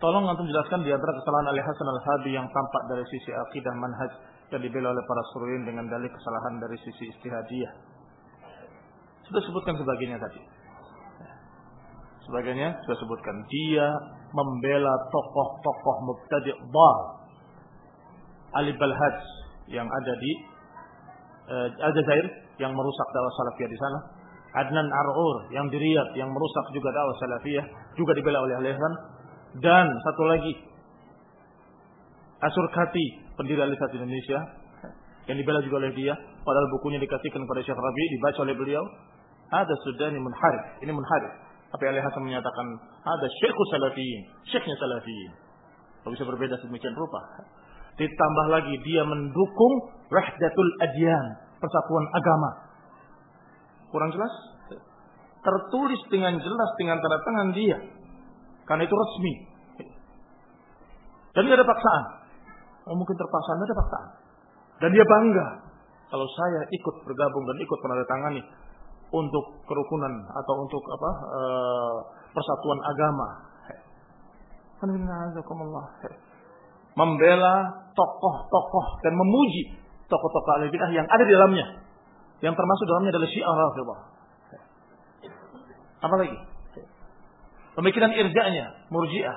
Tolong antum jelaskan di antara kesalahan Ali Hasan Al-Halabi yang tampak dari sisi akidah manhaj yang dibela oleh para suruhin dengan dalil kesalahan dari sisi ijtihadiyah. Sudah sebutkan sebagiannya tadi. Sebagiannya sudah sebutkan. Dia membela tokoh-tokoh mubtadi' dhal. Ali Balhaj yang ada di Aljazair yang merusak dakwah salafiyah di sana. Adnan Ar'ur yang di Riyadh yang merusak juga dakwah salafiyah, juga dibela oleh Ali Hasan. Dan satu lagi Asurkati, pendiri Al-Irsad Indonesia, yang dibela juga oleh dia, padahal bukunya dikasihkan kepada Syekh Rabi, dibaca oleh beliau. Ada Sudani munharif, ini munharif. Tapi Ali Hasan menyatakan ada Syekhus Salafiyin, Syekhnya Salafiyin. Kalau bisa berbeda sedemikian rupa. Ditambah lagi dia mendukung wahdatul adyan, persatuan agama. Kurang jelas? Tertulis dengan jelas dengan tanda tangan dia. Karena itu resmi. Dan tidak ada paksaan. Oh, mungkin terpaksa, tidak ada paksaan. Dan dia bangga kalau saya ikut bergabung dan ikut menandatangani untuk kerukunan atau untuk persatuan agama. Membela tokoh-tokoh dan memuji tokoh-tokoh ahli bidah yang ada di dalamnya. Yang termasuk dalamnya adalah Syiah Rafidhah. Apa lagi? Pemikiran irja'nya, Murji'ah.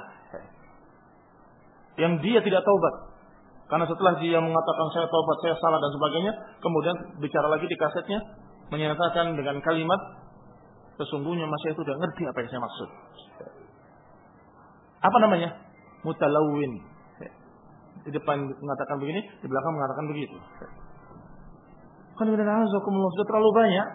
Yang dia tidak taubat. Karena setelah dia mengatakan saya taubat, saya salah dan sebagainya, kemudian bicara lagi di kasetnya, menyatakan dengan kalimat, sesungguhnya saya itu sudah ngerti apa yang saya maksud. Apa namanya? Mutalawwin. Di depan mengatakan begini, di belakang mengatakan begitu. Kan sudah terlalu banyak.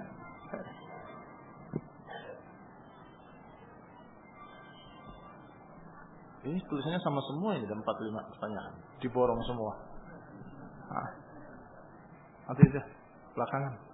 Ini tulisannya sama semua ini, ada 45 pertanyaan. Diborong semua. Nanti aja, belakangan.